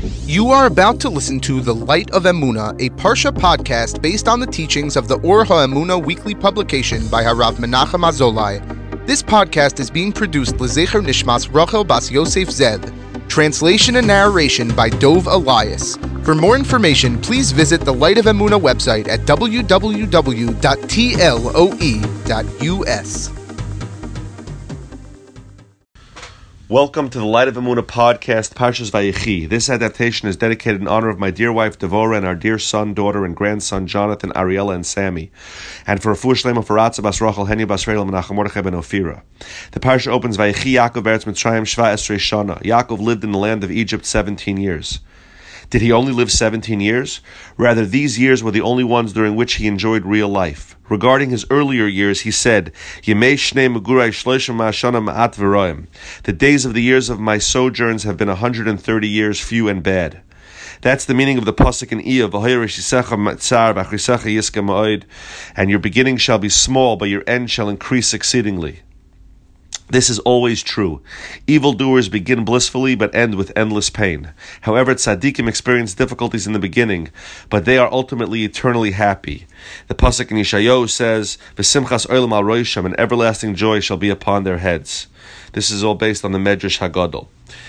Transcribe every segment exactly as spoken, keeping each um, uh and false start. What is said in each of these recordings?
You are about to listen to The Light of Emunah, a Parsha podcast based on the teachings of the Or HaEmunah weekly publication by Harav Menachem Azolai. This podcast is being produced L'Zecher Nishmas Rachel Bas Yosef Zed. Translation and narration by Dov Elias. For more information, please visit the Light of Emunah website at w w w dot t l o e dot u s. Welcome to the Light of Emunah podcast, Parshas Vayechi. This adaptation is dedicated in honor of my dear wife Devorah and our dear son, daughter, and grandson Jonathan, Ariella, and Sammy, and for Refuah Shlema for Ratza Bas Rachel, Henya Bas Rachel, Menachem Mordechai ben Ophira. The parsha opens Vayechi Yaakov Beretz Mitzrayim Shva Esrei Shana. Yaakov lived in the land of Egypt seventeen years. Did he only live seventeen years? Rather, these years were the only ones during which he enjoyed real life. Regarding his earlier years, he said, Yemei Shnei Megurai Shloshim Ma'ashana Ma'at V'roim. The days of the years of my sojourns have been one hundred thirty years, few and bad. That's the meaning of the pasuk in Iyov, and your beginning shall be small, but your end shall increase exceedingly. This is always true. Evildoers begin blissfully, but end with endless pain. However, tzaddikim experience difficulties in the beginning, but they are ultimately eternally happy. The pasuk in Yeshayahu says, "V'simchas olam al roisham," an everlasting joy shall be upon their heads. This is all based on the Medrash Haggadah.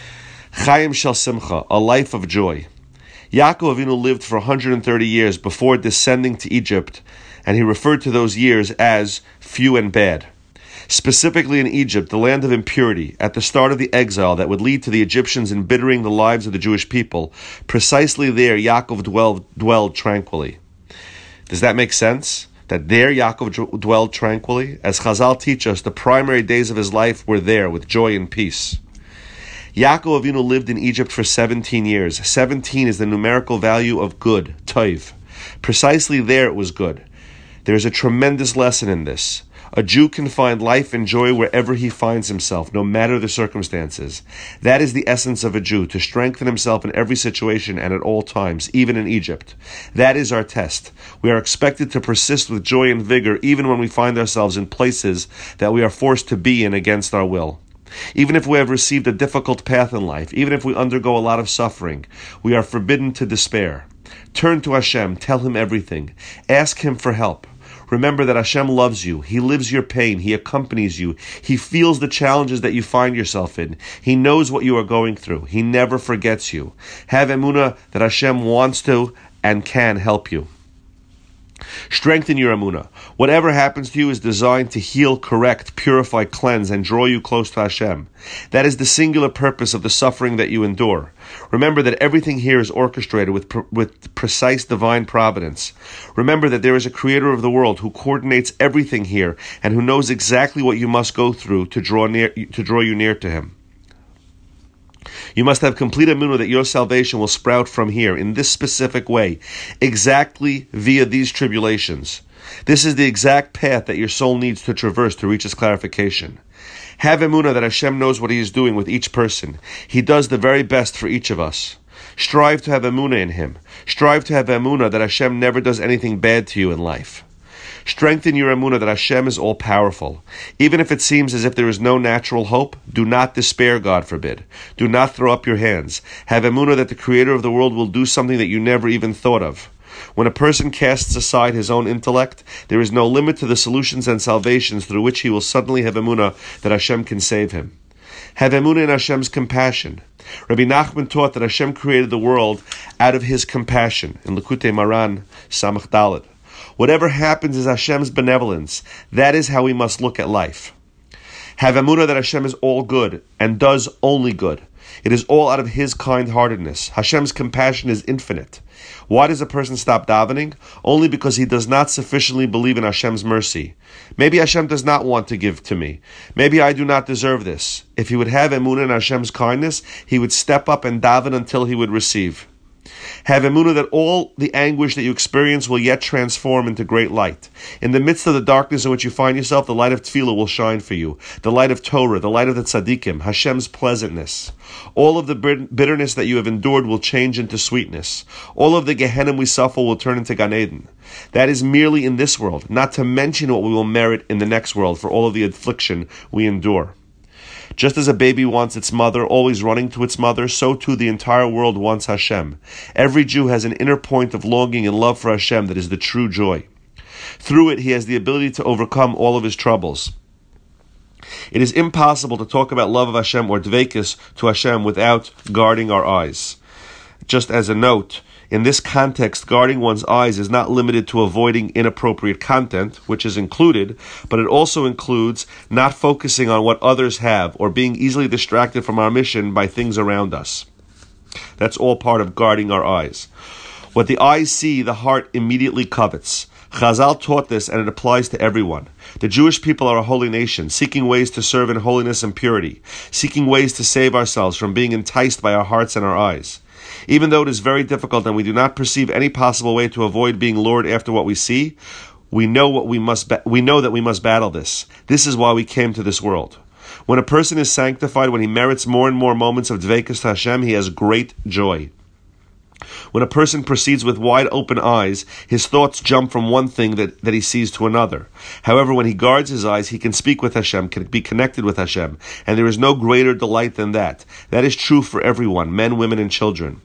Chaim shel simcha, a life of joy. Yaakov Avinu lived for one hundred thirty years before descending to Egypt, and he referred to those years as few and bad. Specifically in Egypt, the land of impurity, at the start of the exile that would lead to the Egyptians embittering the lives of the Jewish people, precisely there Yaakov dwelled, dwelled tranquilly. Does that make sense? That there Yaakov dwelled tranquilly? As Chazal teach us, the primary days of his life were there with joy and peace. Yaakov Avinu lived in Egypt for seventeen years. seventeen is the numerical value of good, toiv. Precisely there it was good. There is a tremendous lesson in this. A Jew can find life and joy wherever he finds himself, no matter the circumstances. That is the essence of a Jew, to strengthen himself in every situation and at all times, even in Egypt. That is our test. We are expected to persist with joy and vigor even when we find ourselves in places that we are forced to be in against our will. Even if we have received a difficult path in life, even if we undergo a lot of suffering, we are forbidden to despair. Turn to Hashem, tell Him everything. Ask Him for help. Remember that Hashem loves you. He lives your pain. He accompanies you. He feels the challenges that you find yourself in. He knows what you are going through. He never forgets you. Have emunah that Hashem wants to and can help you. Strengthen your emunah. Whatever happens to you is designed to heal, correct, purify, cleanse, and draw you close to Hashem. That is the singular purpose of the suffering that you endure. Remember that everything here is orchestrated with with precise divine providence. Remember that there is a creator of the world who coordinates everything here and who knows exactly what you must go through to draw near to draw you near to Him. You must have complete emunah that your salvation will sprout from here in this specific way, exactly via these tribulations. This is the exact path that your soul needs to traverse to reach its clarification. Have emunah that Hashem knows what He is doing with each person. He does the very best for each of us. Strive to have emunah in Him. Strive to have emunah that Hashem never does anything bad to you in life. Strengthen your emunah that Hashem is all-powerful. Even if it seems as if there is no natural hope, do not despair, God forbid. Do not throw up your hands. Have emunah that the Creator of the world will do something that you never even thought of. When a person casts aside his own intellect, there is no limit to the solutions and salvations through which he will suddenly have emunah that Hashem can save him. Have emunah in Hashem's compassion. Rabbi Nachman taught that Hashem created the world out of His compassion in Likutei Maran Samach Daled. Whatever happens is Hashem's benevolence. That is how we must look at life. Have emunah that Hashem is all good and does only good. It is all out of His kind-heartedness. Hashem's compassion is infinite. Why does a person stop davening? Only because he does not sufficiently believe in Hashem's mercy. Maybe Hashem does not want to give to me. Maybe I do not deserve this. If he would have emunah in Hashem's kindness, he would step up and daven until he would receive. Have emunah that all the anguish that you experience will yet transform into great light. In the midst of the darkness in which you find yourself, the light of tefillah will shine for you. The light of Torah, the light of the tzaddikim, Hashem's pleasantness. All of the bitterness that you have endured will change into sweetness. All of the Gehenna we suffer will turn into Gan Eden. That is merely in this world, not to mention what we will merit in the next world for all of the affliction we endure. Just as a baby wants its mother, always running to its mother, so too the entire world wants Hashem. Every Jew has an inner point of longing and love for Hashem that is the true joy. Through it, he has the ability to overcome all of his troubles. It is impossible to talk about love of Hashem or dveikus to Hashem without guarding our eyes. Just as a note, in this context, guarding one's eyes is not limited to avoiding inappropriate content, which is included, but it also includes not focusing on what others have or being easily distracted from our mission by things around us. That's all part of guarding our eyes. What the eyes see, the heart immediately covets. Chazal taught this, and it applies to everyone. The Jewish people are a holy nation, seeking ways to serve in holiness and purity, seeking ways to save ourselves from being enticed by our hearts and our eyes. Even though it is very difficult and we do not perceive any possible way to avoid being lured after what we see, we know what we must. Ba- we know that we must battle this. This is why we came to this world. When a person is sanctified, when he merits more and more moments of dveikus to Hashem, he has great joy. When a person proceeds with wide open eyes, his thoughts jump from one thing that, that he sees to another. However, when he guards his eyes, he can speak with Hashem, can be connected with Hashem, and there is no greater delight than that. That is true for everyone, men, women, and children.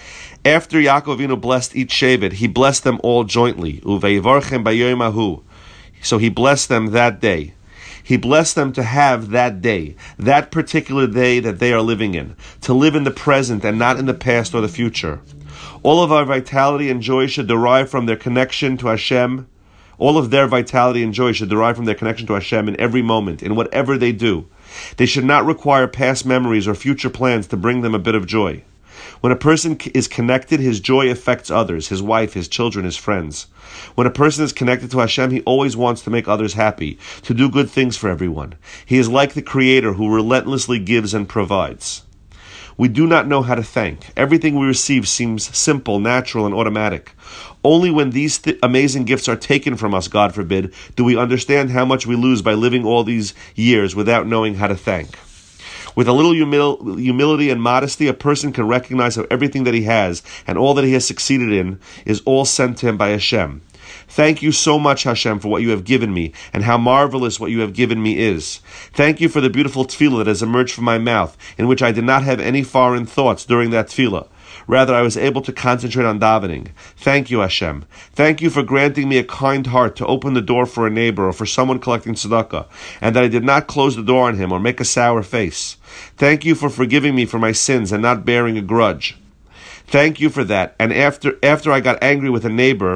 After Yaakov Avinu blessed each Shevet, he blessed them all jointly. Uveivarchem bayom hahu. So he blessed them that day. He blessed them to have that day, that particular day that they are living in, to live in the present and not in the past or the future. All of our vitality and joy should derive from their connection to Hashem. All of their vitality and joy should derive from their connection to Hashem in every moment, in whatever they do. They should not require past memories or future plans to bring them a bit of joy. When a person is connected, his joy affects others, his wife, his children, his friends. When a person is connected to Hashem, he always wants to make others happy, to do good things for everyone. He is like the Creator who relentlessly gives and provides. We do not know how to thank. Everything we receive seems simple, natural, and automatic. Only when these th- amazing gifts are taken from us, God forbid, do we understand how much we lose by living all these years without knowing how to thank. With a little humil- humility and modesty, a person can recognize how everything that he has and all that he has succeeded in is all sent to him by Hashem. Thank you so much, Hashem, for what you have given me, and how marvelous what you have given me is. Thank you for the beautiful tefillah that has emerged from my mouth, in which I did not have any foreign thoughts during that tefillah. Rather, I was able to concentrate on davening. Thank you, Hashem. Thank you for granting me a kind heart to open the door for a neighbor or for someone collecting tzedakah, and that I did not close the door on him or make a sour face. Thank you for forgiving me for my sins and not bearing a grudge. Thank you for that. And after after I got angry with a neighbor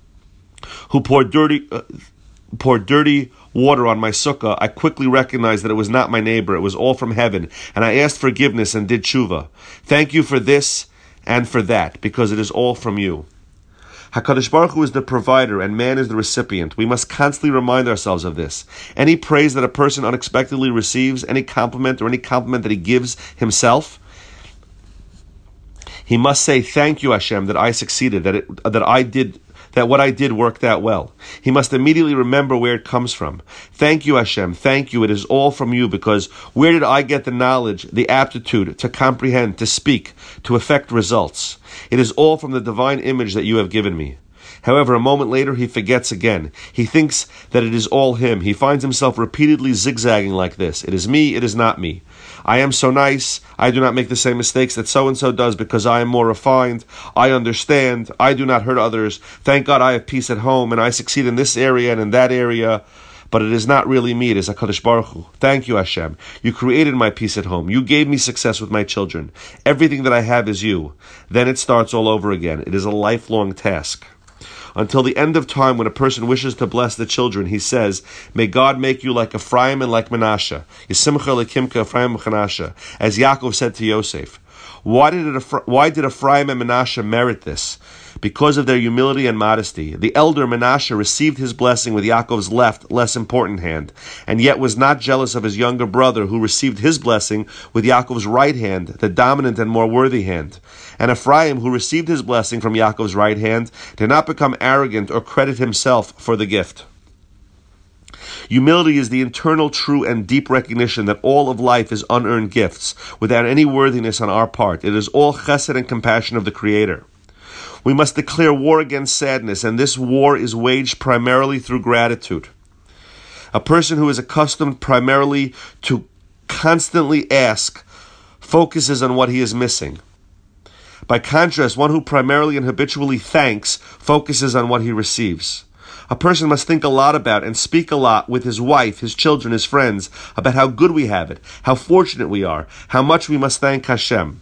who poured dirty uh, poured dirty water on my sukkah, I quickly recognized that it was not my neighbor. It was all from heaven, and I asked forgiveness and did tshuva. Thank you for this and for that, because it is all from you. HaKadosh Baruch Hu is the provider and man is the recipient. We must constantly remind ourselves of this. Any praise that a person unexpectedly receives, any compliment or any compliment that he gives himself, he must say, thank you, Hashem, that I succeeded, that it, that I did that what I did worked out well. He must immediately remember where it comes from. Thank you, Hashem. Thank you. It is all from you, because where did I get the knowledge, the aptitude to comprehend, to speak, to effect results? It is all from the divine image that you have given me. However, a moment later, he forgets again. He thinks that it is all him. He finds himself repeatedly zigzagging like this. It is me, it is not me. I am so nice, I do not make the same mistakes that so-and-so does because I am more refined. I understand, I do not hurt others. Thank God I have peace at home and I succeed in this area and in that area. But it is not really me, it is HaKadosh Baruch Hu. Thank you, Hashem. You created my peace at home. You gave me success with my children. Everything that I have is you. Then it starts all over again. It is a lifelong task. Until the end of time, when a person wishes to bless the children, he says, may God make you like Ephraim and like Menashe. Yisimcha lekimka Ephraim Menashe, as Yaakov said to Yosef. Why did, it, why did Ephraim and Menashe merit this? Because of their humility and modesty. The elder Menashe received his blessing with Yaakov's left, less important hand, and yet was not jealous of his younger brother, who received his blessing with Yaakov's right hand, the dominant and more worthy hand. And Ephraim, who received his blessing from Yaakov's right hand, did not become arrogant or credit himself for the gift. Humility is the internal, true, and deep recognition that all of life is unearned gifts, without any worthiness on our part. It is all chesed and compassion of the Creator. We must declare war against sadness, and this war is waged primarily through gratitude. A person who is accustomed primarily to constantly asks focuses on what he is missing. By contrast, one who primarily and habitually thanks focuses on what he receives. A person must think a lot about and speak a lot with his wife, his children, his friends, about how good we have it, how fortunate we are, how much we must thank Hashem.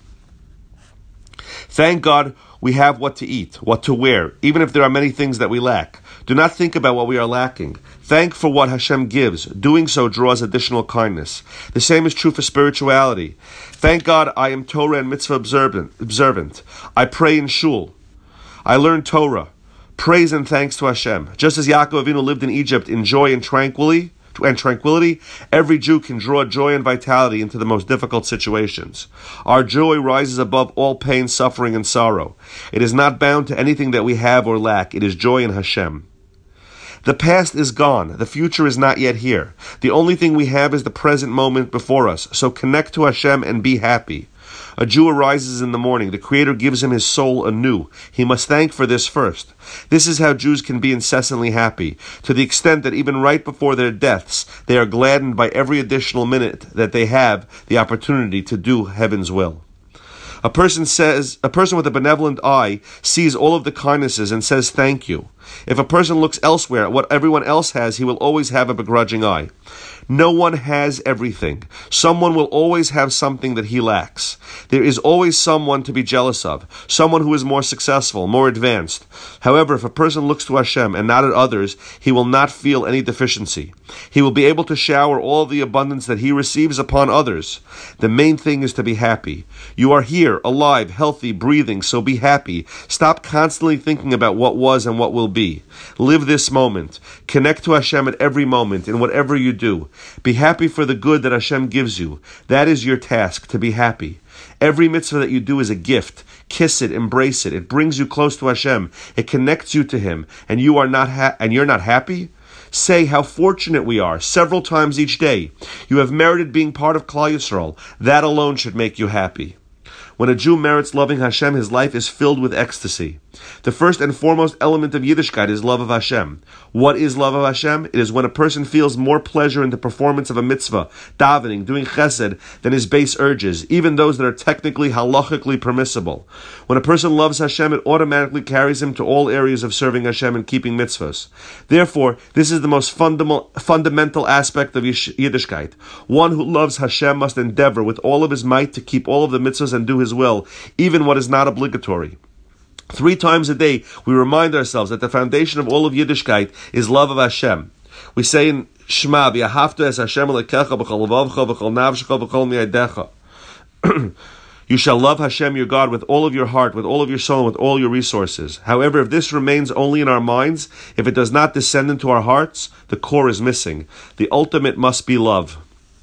Thank God we have what to eat, what to wear, even if there are many things that we lack. Do not think about what we are lacking. Thank for what Hashem gives. Doing so draws additional kindness. The same is true for spirituality. Thank God I am Torah and mitzvah observant. observant. I pray in shul. I learn Torah. Praise and thanks to Hashem. Just as Yaakov Avinu lived in Egypt in joy and tranquility, and tranquility, every Jew can draw joy and vitality into the most difficult situations. Our joy rises above all pain, suffering, and sorrow. It is not bound to anything that we have or lack. It is joy in Hashem. The past is gone. The future is not yet here. The only thing we have is the present moment before us. So connect to Hashem and be happy. A Jew arises in the morning. The Creator gives him his soul anew. He must thank for this first. This is how Jews can be incessantly happy, to the extent that even right before their deaths, they are gladdened by every additional minute that they have the opportunity to do heaven's will. A person says, a person with a benevolent eye sees all of the kindnesses and says thank you. If a person looks elsewhere at what everyone else has, he will always have a begrudging eye. No one has everything. Someone will always have something that he lacks. There is always someone to be jealous of, someone who is more successful, more advanced. However, if a person looks to Hashem and not at others, he will not feel any deficiency. He will be able to shower all the abundance that he receives upon others. The main thing is to be happy. You are here, alive, healthy, breathing, so be happy. Stop constantly thinking about what was and what will be. Live this moment. Connect to Hashem at every moment, in whatever you do. Be happy for the good that Hashem gives you. That is your task, to be happy. Every mitzvah that you do is a gift. Kiss it, embrace it. It brings you close to Hashem. It connects you to Him, and you are not ha- and you're not happy? Say how fortunate we are several times each day. You have merited being part of Klal Yisrael. That alone should make you happy. When a Jew merits loving Hashem, his life is filled with ecstasy. The first and foremost element of Yiddishkeit is love of Hashem. What is love of Hashem? It is when a person feels more pleasure in the performance of a mitzvah, davening, doing chesed, than his base urges, even those that are technically halachically permissible. When a person loves Hashem, it automatically carries him to all areas of serving Hashem and keeping mitzvahs. Therefore, this is the most fundamental, fundamental aspect of Yiddishkeit. One who loves Hashem must endeavor with all of his might to keep all of the mitzvahs and do his will, even what is not obligatory. Three times a day, we remind ourselves that the foundation of all of Yiddishkeit is love of Hashem. We say in Shema, "V'ahavta es Hashem Elokecha b'chol levavcha v'chol nafshecha v'chol mi'adecha." You shall love Hashem your God with all of your heart, with all of your soul, and with all your resources. However, if this remains only in our minds, if it does not descend into our hearts, the core is missing. The ultimate must be love.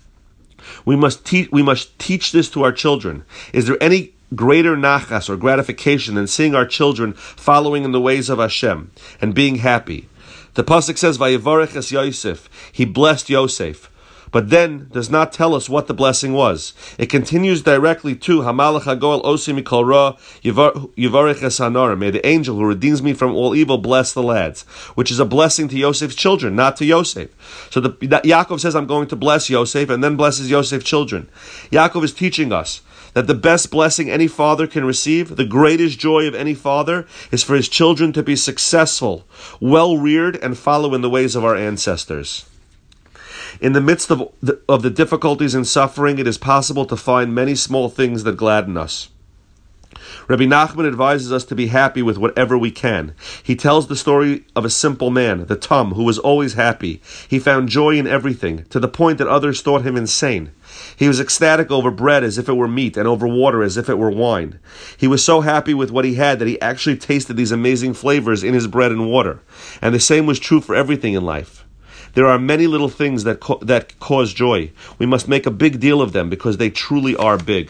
We must teach. We must teach this to our children. Is there any greater nachas or gratification than seeing our children following in the ways of Hashem and being happy? The pasuk says, "Vayivarech es Yosef." He blessed Yosef, but then does not tell us what the blessing was. It continues directly to Hamalach Hagoel Osi Mikol Ra Yivarech es Hanor. May the angel who redeems me from all evil bless the lads, which is a blessing to Yosef's children, not to Yosef. So the, Yaakov says, "I'm going to bless Yosef," and then blesses Yosef's children. Yaakov is teaching us that the best blessing any father can receive, the greatest joy of any father, is for his children to be successful, well-reared, and follow in the ways of our ancestors. In the midst of the, of the difficulties and suffering, it is possible to find many small things that gladden us. Rabbi Nachman advises us to be happy with whatever we can. He tells the story of a simple man, the Tum, who was always happy. He found joy in everything, to the point that others thought him insane. He was ecstatic over bread as if it were meat, and over water as if it were wine. He was so happy with what he had that he actually tasted these amazing flavors in his bread and water. And the same was true for everything in life. There are many little things that co- that cause joy. We must make a big deal of them because they truly are big.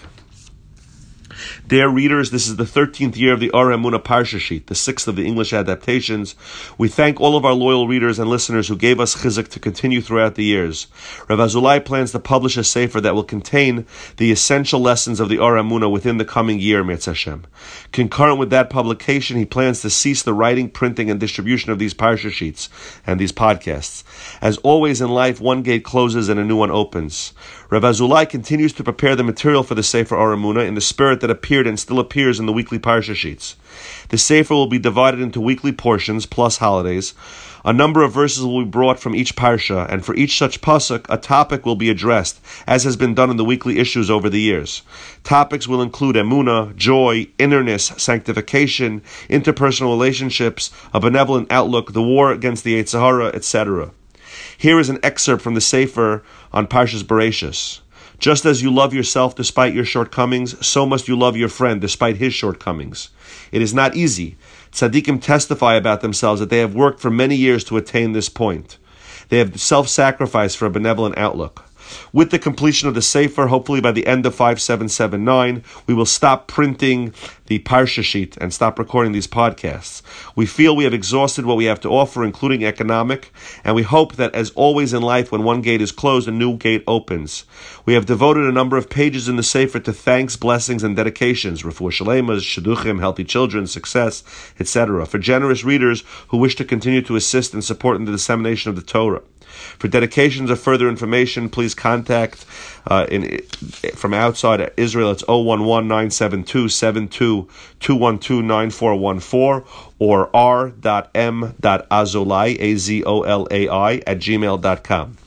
Dear readers, this is the thirteenth year of the Or Emunah Parsha Sheet, the sixth of the English adaptations. We thank all of our loyal readers and listeners who gave us chizuk to continue throughout the years. Rav Azulai plans to publish a sefer that will contain the essential lessons of the Or Emunah within the coming year, Mitzvah Hashem. Concurrent with that publication, he plans to cease the writing, printing, and distribution of these Parsha Sheets and these podcasts. As always in life, one gate closes and a new one opens. Rav Azulai continues to prepare the material for the Sefer Or Emunah in the spirit that appeared and still appears in the weekly Parsha sheets. The Sefer will be divided into weekly portions plus holidays. A number of verses will be brought from each Parsha, and for each such pasuk, a topic will be addressed, as has been done in the weekly issues over the years. Topics will include emunah, joy, innerness, sanctification, interpersonal relationships, a benevolent outlook, the war against the Yetzer Hara, et cetera. Here is an excerpt from the Sefer on Parshas Bereishis. Just as you love yourself despite your shortcomings, so must you love your friend despite his shortcomings. It is not easy. Tzaddikim testify about themselves that they have worked for many years to attain this point. They have self-sacrificed for a benevolent outlook. With the completion of the Sefer, hopefully by the end of five seven seven nine, we will stop printing the Parsha sheet and stop recording these podcasts. We feel we have exhausted what we have to offer, including economic, and we hope that, as always in life, when one gate is closed, a new gate opens. We have devoted a number of pages in the Sefer to thanks, blessings, and dedications, refuah shleimas, shidduchim, healthy children, success, et cetera, for generous readers who wish to continue to assist and support in the dissemination of the Torah. For dedications or further information, please contact uh, in, from outside Israel. It's zero one one, nine seven two, seven two two one two, nine four one four or r dot m dot azolai, A Z O L A I, at gmail dot com.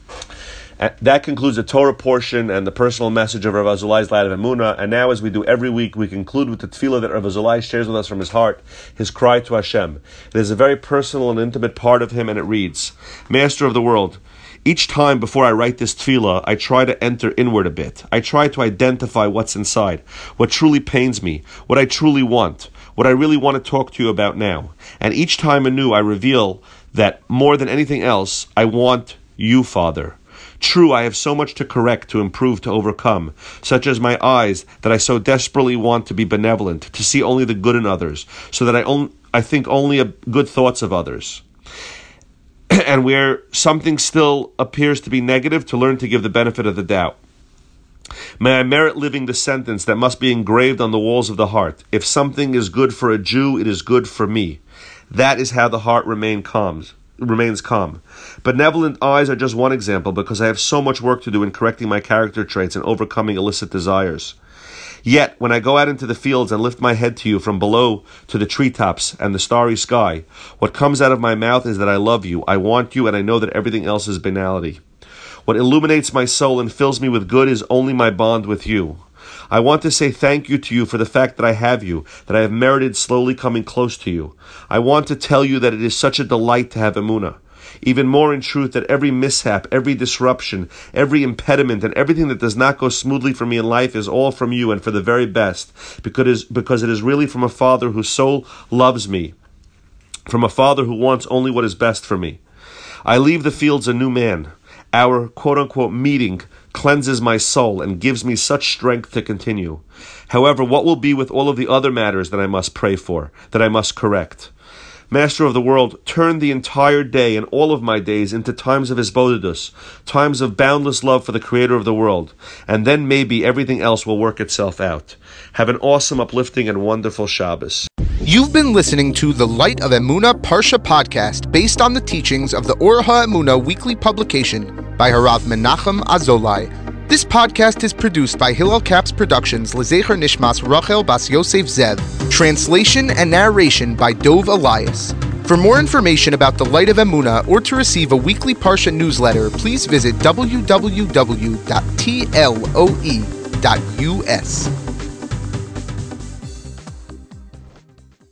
Uh, that concludes the Torah portion and the personal message of Rav Azulai's Light of Emunah. And now, as we do every week, we conclude with the tefillah that Rav Azulai shares with us from his heart, his cry to Hashem. It is a very personal and intimate part of him, and it reads, Master of the world, each time before I write this tefillah, I try to enter inward a bit. I try to identify what's inside, what truly pains me, what I truly want, what I really want to talk to you about now. And each time anew, I reveal that more than anything else, I want you, Father. True, I have so much to correct, to improve, to overcome, such as my eyes that I so desperately want to be benevolent, to see only the good in others, so that I, on, I think only good thoughts of others. And where something still appears to be negative, to learn to give the benefit of the doubt. May I merit living the sentence that must be engraved on the walls of the heart. If something is good for a Jew, it is good for me. That is how the heart remain calms. remains calm. Benevolent eyes are just one example, because I have so much work to do in correcting my character traits and overcoming illicit desires. Yet, when I go out into the fields and lift my head to you from below to the treetops and the starry sky, what comes out of my mouth is that I love you, I want you, and I know that everything else is banality. What illuminates my soul and fills me with good is only my bond with you. I want to say thank you to you for the fact that I have you, that I have merited slowly coming close to you. I want to tell you that it is such a delight to have emunah. Even more in truth, that every mishap, every disruption, every impediment, and everything that does not go smoothly for me in life is all from you and for the very best, because, because it is really from a Father who so loves me, from a Father who wants only what is best for me. I leave the fields a new man. Our quote-unquote meeting cleanses my soul and gives me such strength to continue. However, what will be with all of the other matters that I must pray for, that I must correct? Master of the world, turn the entire day and all of my days into times of hisbodedus, times of boundless love for the Creator of the world, and then maybe everything else will work itself out. Have an awesome, uplifting, and wonderful Shabbos. You've been listening to the Light of Emunah Parsha podcast, based on the teachings of the Or HaEmunah weekly publication by Harav Menachem Azolai. This podcast is produced by Hillel Caps Productions, Lezecher Nishmas Rachel Bas Yosef Zev. Translation and narration by Dov Elias. For more information about the Light of Emunah or to receive a weekly Parsha newsletter, please visit w w w dot t l o e dot u s.